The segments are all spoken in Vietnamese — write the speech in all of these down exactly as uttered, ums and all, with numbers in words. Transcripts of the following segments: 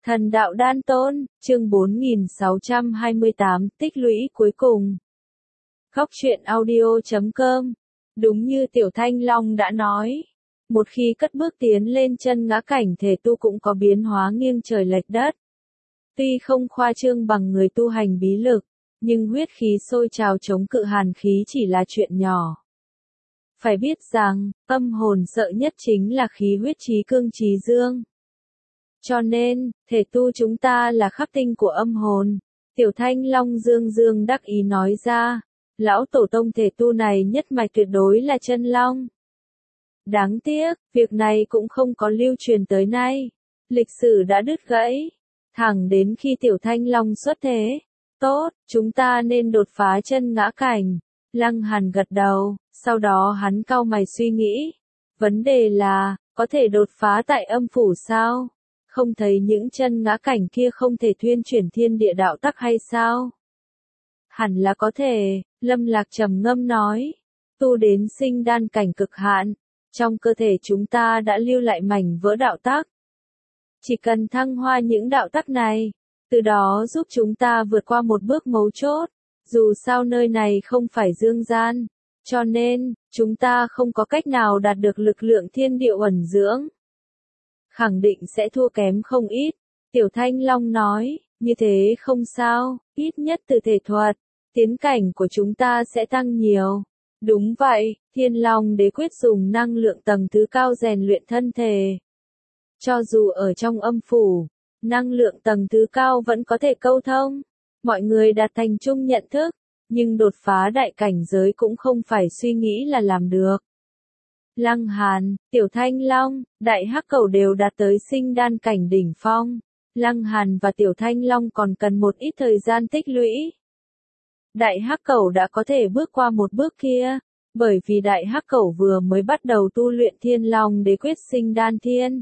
Thần đạo đan tôn, chương bốn nghìn sáu trăm hai mươi tám, tích lũy cuối cùng. Góc truyện audio chấm com. Đúng như Tiểu Thanh Long đã nói, một khi cất bước tiến lên chân ngã cảnh thể tu cũng có biến hóa nghiêng trời lệch đất. Tuy không khoa trương bằng người tu hành bí lực, nhưng huyết khí sôi trào chống cự hàn khí chỉ là chuyện nhỏ. Phải biết rằng, tâm hồn sợ nhất chính là khí huyết trí cương trí dương. Cho nên, thể tu chúng ta là khắc tinh của âm hồn. Tiểu Thanh Long dương dương đắc ý nói ra, lão tổ tông thể tu này nhất mạch tuyệt đối là chân long. Đáng tiếc, việc này cũng không có lưu truyền tới nay. Lịch sử đã đứt gãy. Thẳng đến khi Tiểu Thanh Long xuất thế. Tốt, chúng ta nên đột phá chân ngã cảnh. Lăng Hàn gật đầu, sau đó hắn cau mày suy nghĩ. Vấn đề là, có thể đột phá tại âm phủ sao? Không thấy những chân ngã cảnh kia không thể thuyên chuyển thiên địa đạo tắc hay sao? Hẳn là có thể, Lâm Lạc trầm ngâm nói. Tu đến sinh đan cảnh cực hạn, trong cơ thể chúng ta đã lưu lại mảnh vỡ đạo tắc. Chỉ cần thăng hoa những đạo tắc này, từ đó giúp chúng ta vượt qua một bước mấu chốt. Dù sao nơi này không phải dương gian, cho nên, chúng ta không có cách nào đạt được lực lượng thiên địa ẩn dưỡng. Khẳng định sẽ thua kém không ít. Tiểu Thanh Long nói, như thế không sao, ít nhất từ thể thuật, tiến cảnh của chúng ta sẽ tăng nhiều. Đúng vậy, Thiên Long Đế quyết dùng năng lượng tầng thứ cao rèn luyện thân thể. Cho dù ở trong âm phủ, năng lượng tầng thứ cao vẫn có thể câu thông. Mọi người đạt thành chung nhận thức, nhưng đột phá đại cảnh giới cũng không phải suy nghĩ là làm được. Lăng Hàn, Tiểu Thanh Long, Đại Hắc Cẩu đều đạt tới sinh đan cảnh đỉnh phong. Lăng Hàn và Tiểu Thanh Long còn cần một ít thời gian tích lũy. Đại Hắc Cẩu đã có thể bước qua một bước kia, bởi vì Đại Hắc Cẩu vừa mới bắt đầu tu luyện Thiên Long Đế quyết sinh đan thiên.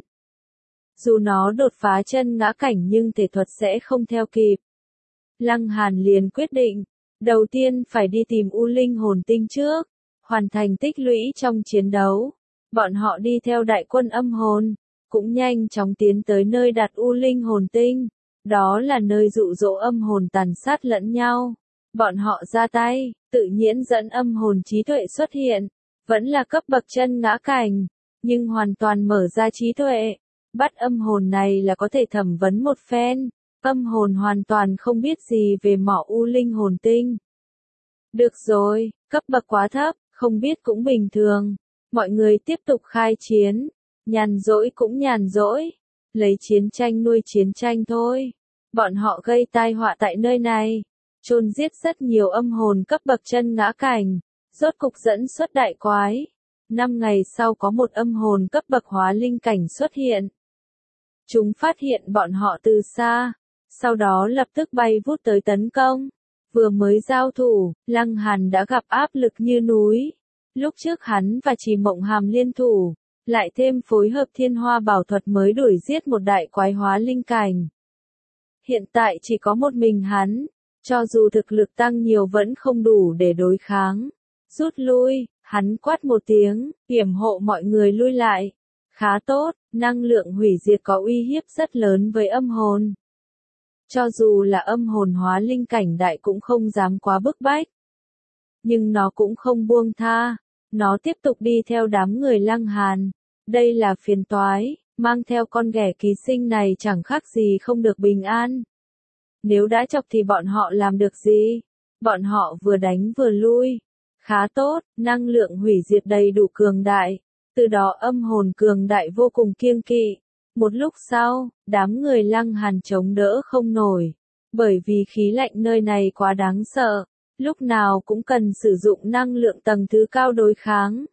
Dù nó đột phá chân ngã cảnh nhưng thể thuật sẽ không theo kịp. Lăng Hàn liền quyết định, đầu tiên phải đi tìm U Linh hồn tinh trước. Hoàn thành tích lũy trong chiến đấu. Bọn họ đi theo đại quân âm hồn, cũng nhanh chóng tiến tới nơi đặt U Linh hồn tinh. Đó là nơi dụ dỗ âm hồn tàn sát lẫn nhau. Bọn họ ra tay, tự nhiên dẫn âm hồn trí tuệ xuất hiện. Vẫn là cấp bậc chân ngã cảnh, nhưng hoàn toàn mở ra trí tuệ. Bắt âm hồn này là có thể thẩm vấn một phen. Âm hồn hoàn toàn không biết gì về mỏ U Linh hồn tinh. Được rồi, cấp bậc quá thấp. Không biết cũng bình thường. Mọi người tiếp tục khai chiến. Nhàn rỗi cũng nhàn rỗi. Lấy chiến tranh nuôi chiến tranh thôi. Bọn họ gây tai họa tại nơi này. Chôn giết rất nhiều âm hồn cấp bậc chân ngã cảnh. Rốt cục dẫn xuất đại quái. Năm ngày sau có một âm hồn cấp bậc hóa linh cảnh xuất hiện. Chúng phát hiện bọn họ từ xa. Sau đó lập tức bay vút tới tấn công. Vừa mới giao thủ, Lăng Hàn đã gặp áp lực như núi. Lúc trước hắn và Trì Mộng Hàm liên thủ, lại thêm phối hợp Thiên Hoa Bảo Thuật mới đuổi giết một đại quái hóa linh cảnh. Hiện tại chỉ có một mình hắn, cho dù thực lực tăng nhiều vẫn không đủ để đối kháng. Rút lui, hắn quát một tiếng, yểm hộ mọi người lui lại. Khá tốt, năng lượng hủy diệt có uy hiếp rất lớn với âm hồn. Cho dù là âm hồn hóa linh cảnh đại cũng không dám quá bức bách. Nhưng nó cũng không buông tha. Nó tiếp tục đi theo đám người Lăng Hàn. Đây là phiền toái, mang theo con ghẻ ký sinh này chẳng khác gì không được bình an. Nếu đã chọc thì bọn họ làm được gì? Bọn họ vừa đánh vừa lui. Khá tốt, năng lượng hủy diệt đầy đủ cường đại. Từ đó âm hồn cường đại vô cùng kiêng kỵ. Một lúc sau, đám người Lăng Hàn chống đỡ không nổi. Bởi vì khí lạnh nơi này quá đáng sợ. Lúc nào cũng cần sử dụng năng lượng tầng thứ cao đối kháng.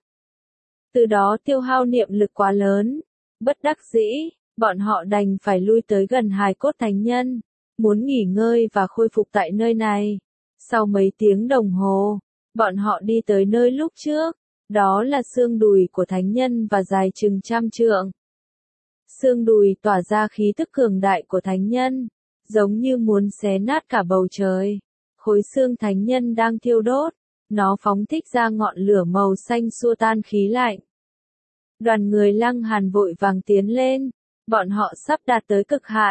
Từ đó tiêu hao niệm lực quá lớn. Bất đắc dĩ, bọn họ đành phải lui tới gần hài cốt thánh nhân. Muốn nghỉ ngơi và khôi phục tại nơi này. Sau mấy tiếng đồng hồ, bọn họ đi tới nơi lúc trước. Đó là xương đùi của thánh nhân và dài chừng trăm trượng. Xương đùi tỏa ra khí tức cường đại của thánh nhân. Giống như muốn xé nát cả bầu trời. Khối xương thánh nhân đang thiêu đốt, nó phóng thích ra ngọn lửa màu xanh xua tan khí lạnh. Đoàn người Lăng Hàn vội vàng tiến lên, bọn họ sắp đạt tới cực hạn,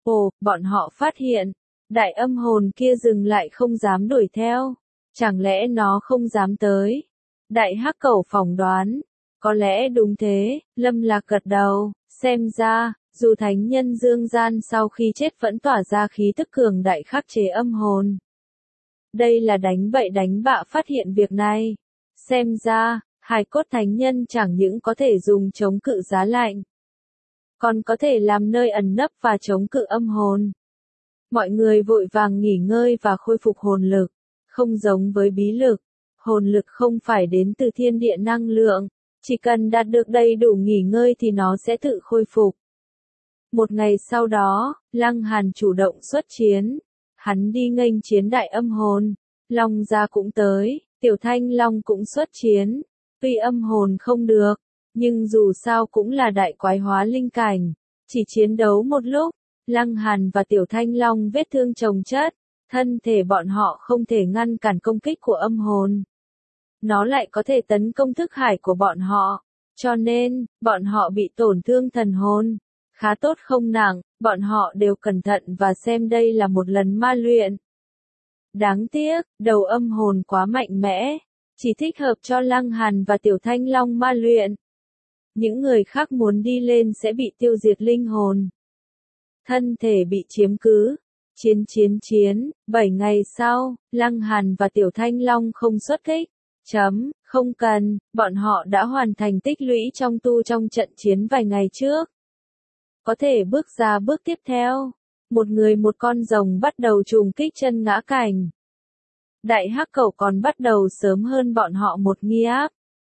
Ồ, bọn họ phát hiện, đại âm hồn kia dừng lại không dám đuổi theo. Chẳng lẽ nó không dám tới? Đại hắc cẩu phỏng đoán. Có lẽ đúng thế, Lâm Lạc gật đầu, xem ra, dù thánh nhân dương gian sau khi chết vẫn tỏa ra khí tức cường đại khắc chế âm hồn. Đây là đánh bậy đánh bạ phát hiện việc này. Xem ra, hài cốt thánh nhân chẳng những có thể dùng chống cự giá lạnh, còn có thể làm nơi ẩn nấp và chống cự âm hồn. Mọi người vội vàng nghỉ ngơi và khôi phục hồn lực. Không giống với bí lực, hồn lực không phải đến từ thiên địa năng lượng, chỉ cần đạt được đầy đủ nghỉ ngơi thì nó sẽ tự khôi phục. Một ngày sau đó, Lăng Hàn chủ động xuất chiến, hắn đi nghênh chiến đại âm hồn, Long Gia cũng tới, Tiểu Thanh Long cũng xuất chiến, tuy âm hồn không được, nhưng dù sao cũng là đại quái hóa linh cảnh, chỉ chiến đấu một lúc, Lăng Hàn và Tiểu Thanh Long vết thương chồng chất. Thân thể bọn họ không thể ngăn cản công kích của âm hồn. Nó lại có thể tấn công thức hải của bọn họ. Cho nên, bọn họ bị tổn thương thần hồn. Khá tốt không nặng, bọn họ đều cẩn thận và xem đây là một lần ma luyện. Đáng tiếc, đầu âm hồn quá mạnh mẽ. Chỉ thích hợp cho Lăng Hàn và Tiểu Thanh Long ma luyện. Những người khác muốn đi lên sẽ bị tiêu diệt linh hồn. Thân thể bị chiếm cứ. Chiến chiến chiến, bảy ngày sau, Lăng Hàn và Tiểu Thanh Long không xuất kích. Chấm, không cần, bọn họ đã hoàn thành tích lũy trong tu trong trận chiến vài ngày trước. Có thể bước ra bước tiếp theo. Một người một con rồng bắt đầu trùng kích chân ngã cảnh. Đại hắc cẩu còn bắt đầu sớm hơn bọn họ một nghi áp.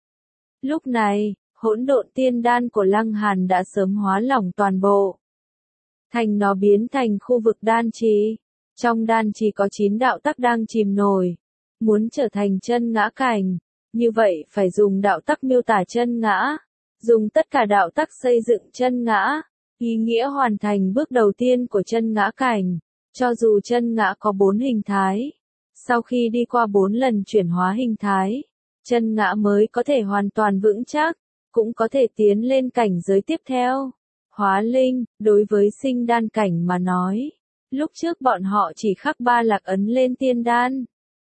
Lúc này, hỗn độn tiên đan của Lăng Hàn đã sớm hóa lỏng toàn bộ. Thành nó biến thành khu vực đan trì. Trong đan trì có chín đạo tắc đang chìm nổi. Muốn trở thành chân ngã cảnh, như vậy phải dùng đạo tắc miêu tả chân ngã. Dùng tất cả đạo tắc xây dựng chân ngã. Ý nghĩa hoàn thành bước đầu tiên của chân ngã cảnh. Cho dù chân ngã có bốn hình thái. Sau khi đi qua bốn lần chuyển hóa hình thái, chân ngã mới có thể hoàn toàn vững chắc. Cũng có thể tiến lên cảnh giới tiếp theo. Hóa linh, đối với sinh đan cảnh mà nói, lúc trước bọn họ chỉ khắc ba lạc ấn lên tiên đan.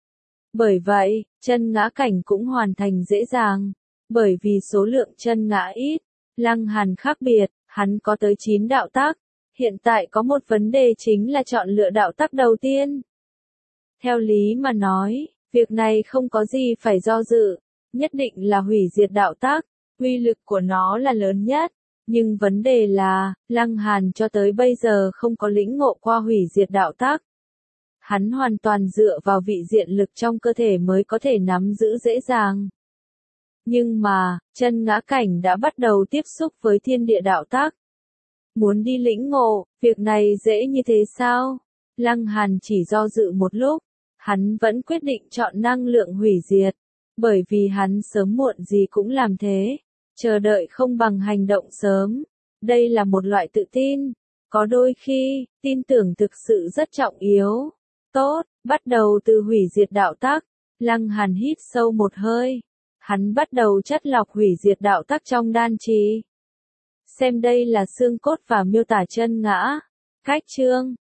Bởi vậy, chân ngã cảnh cũng hoàn thành dễ dàng, bởi vì số lượng chân ngã ít, Lăng Hàn khác biệt, hắn có tới chín đạo tắc, hiện tại có một vấn đề chính là chọn lựa đạo tắc đầu tiên. Theo lý mà nói, việc này không có gì phải do dự, nhất định là hủy diệt đạo tắc, uy lực của nó là lớn nhất. Nhưng vấn đề là, Lăng Hàn cho tới bây giờ không có lĩnh ngộ qua hủy diệt đạo tắc. Hắn hoàn toàn dựa vào vị diện lực trong cơ thể mới có thể nắm giữ dễ dàng. Nhưng mà, chân ngã cảnh đã bắt đầu tiếp xúc với thiên địa đạo tắc. Muốn đi lĩnh ngộ, việc này dễ như thế sao? Lăng Hàn chỉ do dự một lúc, hắn vẫn quyết định chọn năng lượng hủy diệt, bởi vì hắn sớm muộn gì cũng làm thế. Chờ đợi không bằng hành động sớm. Đây là một loại tự tin. Có đôi khi, tin tưởng thực sự rất trọng yếu. Tốt, bắt đầu từ hủy diệt đạo tắc. Lăng Hàn hít sâu một hơi. Hắn bắt đầu chất lọc hủy diệt đạo tắc trong đan trì. Xem đây là xương cốt và miêu tả chân ngã. Cách chương